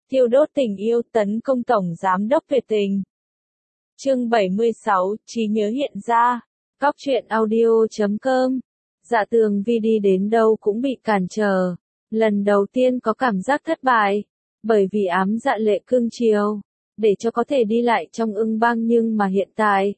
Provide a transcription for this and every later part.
Thiêu đốt tình yêu tấn công Tổng Giám đốc Việt Tình. Chương 76, trí nhớ hiện ra. Cóc truyện audio.com. Dạ Tường Vi đi đến đâu cũng bị cản trở. Lần đầu tiên có cảm giác thất bại. Bởi vì ám dạ lệ cương chiều. Để cho có thể đi lại trong ưng bang, nhưng mà hiện tại.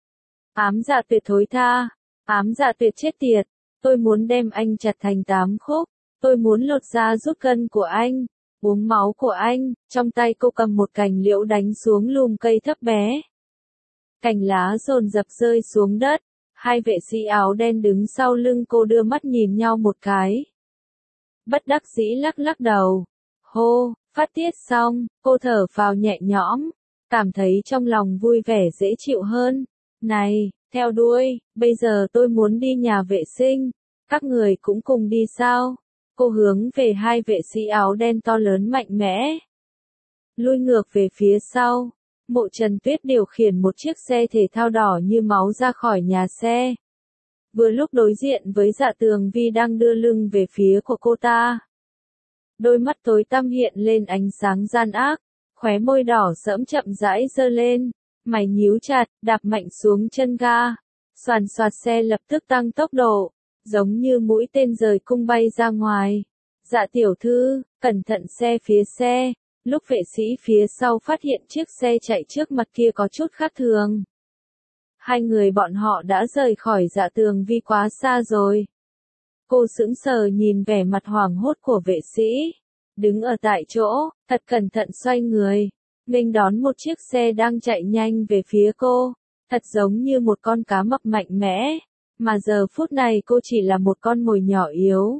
Ám dạ tuyệt thối tha. Ám dạ tuyệt chết tiệt. Tôi muốn đem anh chặt thành 8 khúc. Tôi muốn lột da rút gân của anh. Uống máu của anh. Trong tay cô cầm một cành liễu đánh xuống lùm cây thấp bé. Cành lá dồn dập rơi xuống đất. Hai vệ sĩ áo đen đứng sau lưng cô đưa mắt nhìn nhau một cái. Bất đắc dĩ lắc lắc đầu. Hô, phát tiết xong, cô thở phào nhẹ nhõm. Cảm thấy trong lòng vui vẻ dễ chịu hơn. Này, theo đuôi, bây giờ tôi muốn đi nhà vệ sinh. Các người cũng cùng đi sao? Cô hướng về hai vệ sĩ áo đen to lớn mạnh mẽ. Lui ngược về phía sau. Mộ Trần Tuyết điều khiển một chiếc xe thể thao đỏ như máu ra khỏi nhà xe. Vừa lúc đối diện với Dạ Tường Vi đang đưa lưng về phía của cô ta. Đôi mắt tối tăm hiện lên ánh sáng gian ác, khóe môi đỏ sẫm chậm rãi giơ lên, mày nhíu chặt, đạp mạnh xuống chân ga. Xoàn xoạt xe lập tức tăng tốc độ, giống như mũi tên rời cung bay ra ngoài. Dạ tiểu thư, cẩn thận xe phía xe. Lúc vệ sĩ phía sau phát hiện chiếc xe chạy trước mặt kia có chút khác thường. Hai người bọn họ đã rời khỏi Dạ Tường Vi quá xa rồi. Cô sững sờ nhìn vẻ mặt hoảng hốt của vệ sĩ. Đứng ở tại chỗ, thật cẩn thận xoay người. Nghênh đón một chiếc xe đang chạy nhanh về phía cô. Thật giống như một con cá mập mạnh mẽ. Mà giờ phút này cô chỉ là một con mồi nhỏ yếu.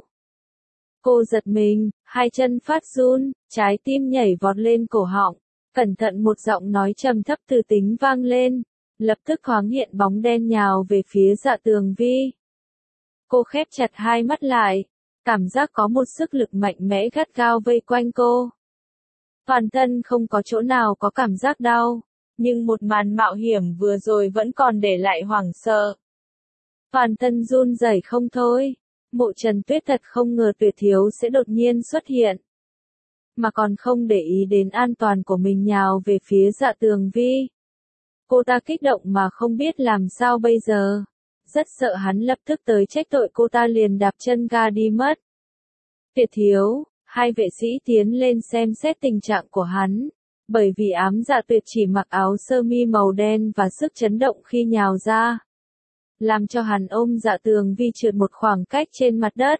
Cô giật mình, hai chân phát run, trái tim nhảy vọt lên cổ họng. Cẩn thận một giọng nói trầm thấp từ tính vang lên. Lập tức thoáng hiện bóng đen nhào về phía Dạ Tường Vi. Cô khép chặt hai mắt lại. Cảm giác có một sức lực mạnh mẽ gắt gao vây quanh cô. Toàn thân không có chỗ nào có cảm giác đau. Nhưng một màn mạo hiểm vừa rồi vẫn còn để lại hoảng sợ. Toàn thân run rẩy không thôi. Mộ Trần Tuyết thật không ngờ Tuyệt Thiếu sẽ đột nhiên xuất hiện. Mà còn không để ý đến an toàn của mình nhào về phía Dạ Tường Vi. Cô ta kích động mà không biết làm sao bây giờ. Rất sợ hắn lập tức tới trách tội cô ta, liền đạp chân ga đi mất. Tuyệt Thiếu, hai vệ sĩ tiến lên xem xét tình trạng của hắn. Bởi vì ám dạ tuyệt chỉ mặc áo sơ mi màu đen và sức chấn động khi nhào ra. Làm cho hắn ôm Dạ Tường Vi trượt một khoảng cách trên mặt đất.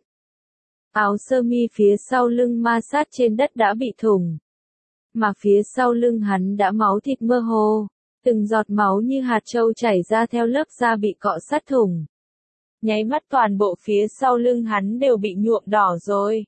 Áo sơ mi phía sau lưng ma sát trên đất đã bị thủng. Mà phía sau lưng hắn đã máu thịt mơ hồ. Từng giọt máu như hạt châu chảy ra theo lớp da bị cọ sát thủng. Nháy mắt toàn bộ phía sau lưng hắn đều bị nhuộm đỏ rồi.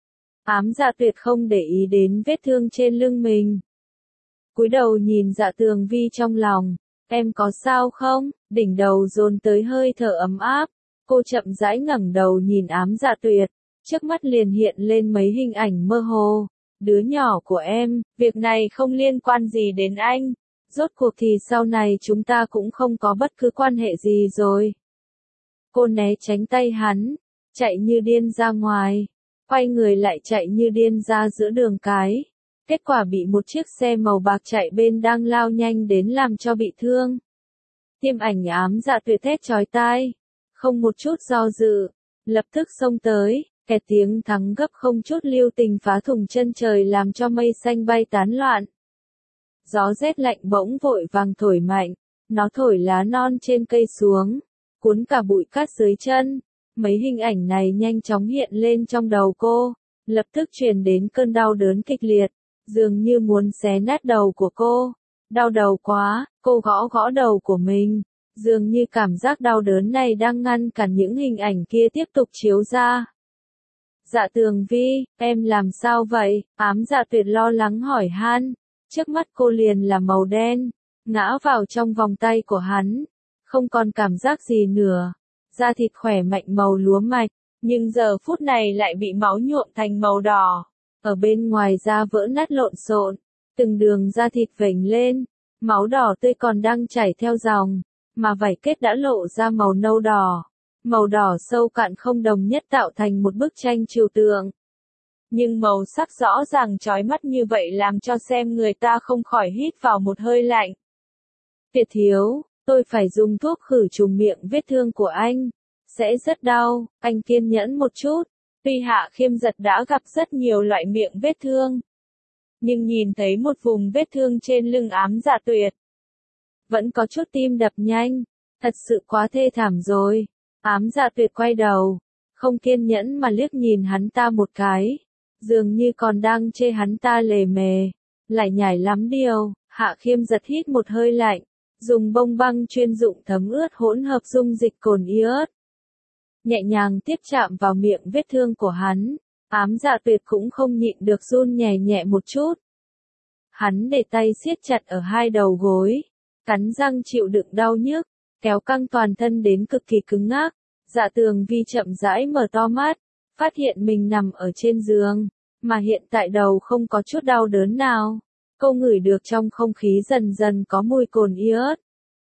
Ám dạ tuyệt không để ý đến vết thương trên lưng mình. Cúi đầu nhìn Dạ Tường Vi trong lòng. Em có sao không? Đỉnh đầu dồn tới hơi thở ấm áp. Cô chậm rãi ngẩng đầu nhìn ám dạ tuyệt. Trước mắt liền hiện lên mấy hình ảnh mơ hồ. Đứa nhỏ của em, việc này không liên quan gì đến anh. Rốt cuộc thì sau này chúng ta cũng không có bất cứ quan hệ gì rồi. Cô né tránh tay hắn, chạy như điên ra ngoài. Quay người lại chạy như điên ra giữa đường cái. Kết quả bị một chiếc xe màu bạc chạy bên đang lao nhanh đến làm cho bị thương. Tiêm ảnh ám dạ tuyệt thét chói tai. Không một chút do dự. Lập tức xông tới. Kẹt tiếng thắng gấp không chút lưu tình phá thủng chân trời làm cho mây xanh bay tán loạn. Gió rét lạnh bỗng vội vàng thổi mạnh. Nó thổi lá non trên cây xuống. Cuốn cả bụi cát dưới chân. Mấy hình ảnh này nhanh chóng hiện lên trong đầu cô. Lập tức truyền đến cơn đau đớn kịch liệt. Dường như muốn xé nát đầu của cô. Đau đầu quá, cô gõ gõ đầu của mình. Dường như cảm giác đau đớn này đang ngăn cản những hình ảnh kia tiếp tục chiếu ra. Dạ Tường Vi, em làm sao vậy? Ám dạ tuyệt lo lắng hỏi han. Trước mắt cô liền là màu đen. Ngã vào trong vòng tay của hắn. Không còn cảm giác gì nữa. Da thịt khỏe mạnh màu lúa mạch. Nhưng giờ phút này lại bị máu nhuộm thành màu đỏ. Ở bên ngoài da vỡ nát lộn xộn, từng đường da thịt vểnh lên, máu đỏ tươi còn đang chảy theo dòng, mà vảy kết đã lộ ra màu nâu đỏ. Màu đỏ sâu cạn không đồng nhất tạo thành một bức tranh trừu tượng. nhưng màu sắc rõ ràng chói mắt như vậy làm cho xem người ta không khỏi hít vào một hơi lạnh. Tiệt thiếu, tôi phải dùng thuốc khử trùng miệng vết thương của anh. Sẽ rất đau, anh kiên nhẫn một chút. Tuy Hạ Khiêm Giật đã gặp rất nhiều loại miệng vết thương, nhưng nhìn thấy một vùng vết thương trên lưng Ám Dạ Tuyệt, vẫn có chút tim đập nhanh. Thật sự quá thê thảm rồi. Ám Dạ Tuyệt quay đầu, không kiên nhẫn mà liếc nhìn hắn ta một cái, dường như còn đang chê hắn ta lề mề, lại nhải lắm điều. Hạ Khiêm Giật hít một hơi lạnh, dùng bông băng chuyên dụng thấm ướt hỗn hợp dung dịch cồn iốt, nhẹ nhàng tiếp chạm vào miệng vết thương của hắn. Ám Dạ Tuyệt cũng không nhịn được run nhẹ nhẹ một chút. Hắn để tay siết chặt ở hai đầu gối, cắn răng chịu đựng đau nhức, kéo căng toàn thân đến cực kỳ cứng ngắc. Dạ Tường Vi chậm rãi mở to mắt, phát hiện mình nằm ở trên giường, mà hiện tại đầu không có chút đau đớn nào. Cô ngửi được trong không khí dần dần có mùi cồn iốt.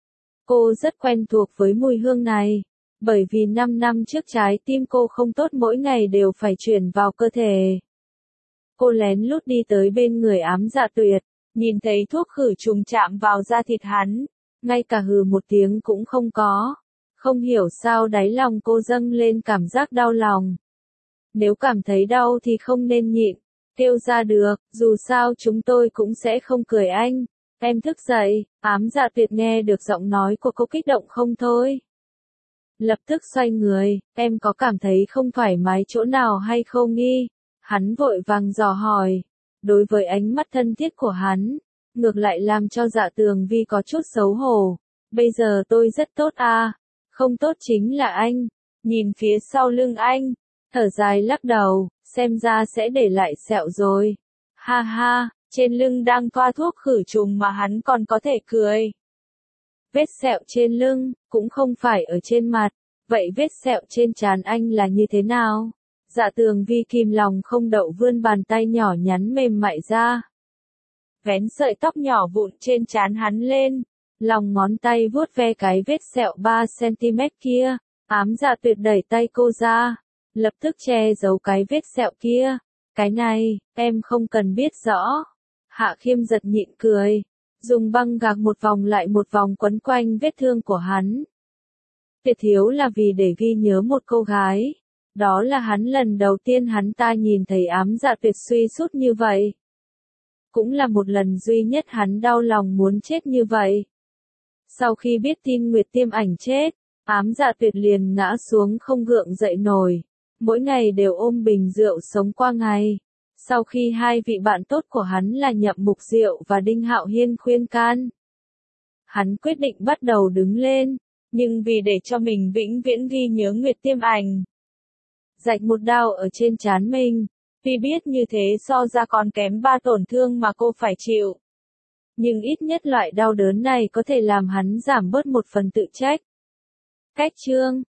Cô rất quen thuộc với mùi hương này, bởi vì 5 năm trước trái tim cô không tốt mỗi ngày đều phải chuyển vào cơ thể. Cô lén lút đi tới bên người Ám Dạ Tuyệt, nhìn thấy thuốc khử trùng chạm vào da thịt hắn, ngay cả hừ một tiếng cũng không có. Không hiểu sao đáy lòng cô dâng lên cảm giác đau lòng. Nếu cảm thấy đau thì không nên nhịn, kêu ra được, dù sao chúng tôi cũng sẽ không cười anh. Em thức dậy. Ám Dạ Tuyệt nghe được giọng nói của cô kích động không thôi. Lập tức xoay người, em có cảm thấy không thoải mái chỗ nào hay không nghi? Hắn vội vàng dò hỏi. Đối với ánh mắt thân thiết của hắn, ngược lại làm cho Dạ Tường Vi có chút xấu hổ. Bây giờ tôi rất tốt à? Không tốt chính là anh. Nhìn phía sau lưng anh, thở dài lắc đầu, xem ra sẽ để lại sẹo rồi. Ha ha, trên lưng đang thoa thuốc khử trùng mà hắn còn có thể cười. Vết sẹo trên lưng, cũng không phải ở trên mặt. Vậy vết sẹo trên trán anh là như thế nào? Dạ Tường Vi kìm lòng không đậu vươn bàn tay nhỏ nhắn mềm mại ra, vén sợi tóc nhỏ vụn trên trán hắn lên, lòng ngón tay vuốt ve cái vết sẹo 3 cm kia. Ám Dạ Tuyệt đẩy tay cô ra, lập tức che giấu cái vết sẹo kia. Cái này, em không cần biết rõ. Hạ Khiêm Giật nhịn cười, dùng băng gạc một vòng lại một vòng quấn quanh vết thương của hắn. Tiệt thiếu là vì để ghi nhớ một cô gái. Đó là hắn lần đầu tiên hắn ta nhìn thấy Ám Dạ Tuyệt suy sút như vậy. Cũng là một lần duy nhất hắn đau lòng muốn chết như vậy. Sau khi biết tin Nguyệt Tiêm Ảnh chết, Ám Dạ Tuyệt liền ngã xuống không gượng dậy nổi. Mỗi ngày đều ôm bình rượu sống qua ngày. Sau khi hai vị bạn tốt của hắn là Nhậm Mục Diệu và Đinh Hạo Hiên khuyên can, hắn quyết định bắt đầu đứng lên, nhưng vì để cho mình vĩnh viễn ghi nhớ Nguyệt Tiêm Ảnh, rạch một đao ở trên trán mình. Tuy biết như thế so ra còn kém 3 tổn thương mà cô phải chịu, nhưng ít nhất loại đau đớn này có thể làm hắn giảm bớt một phần tự trách. Cách chương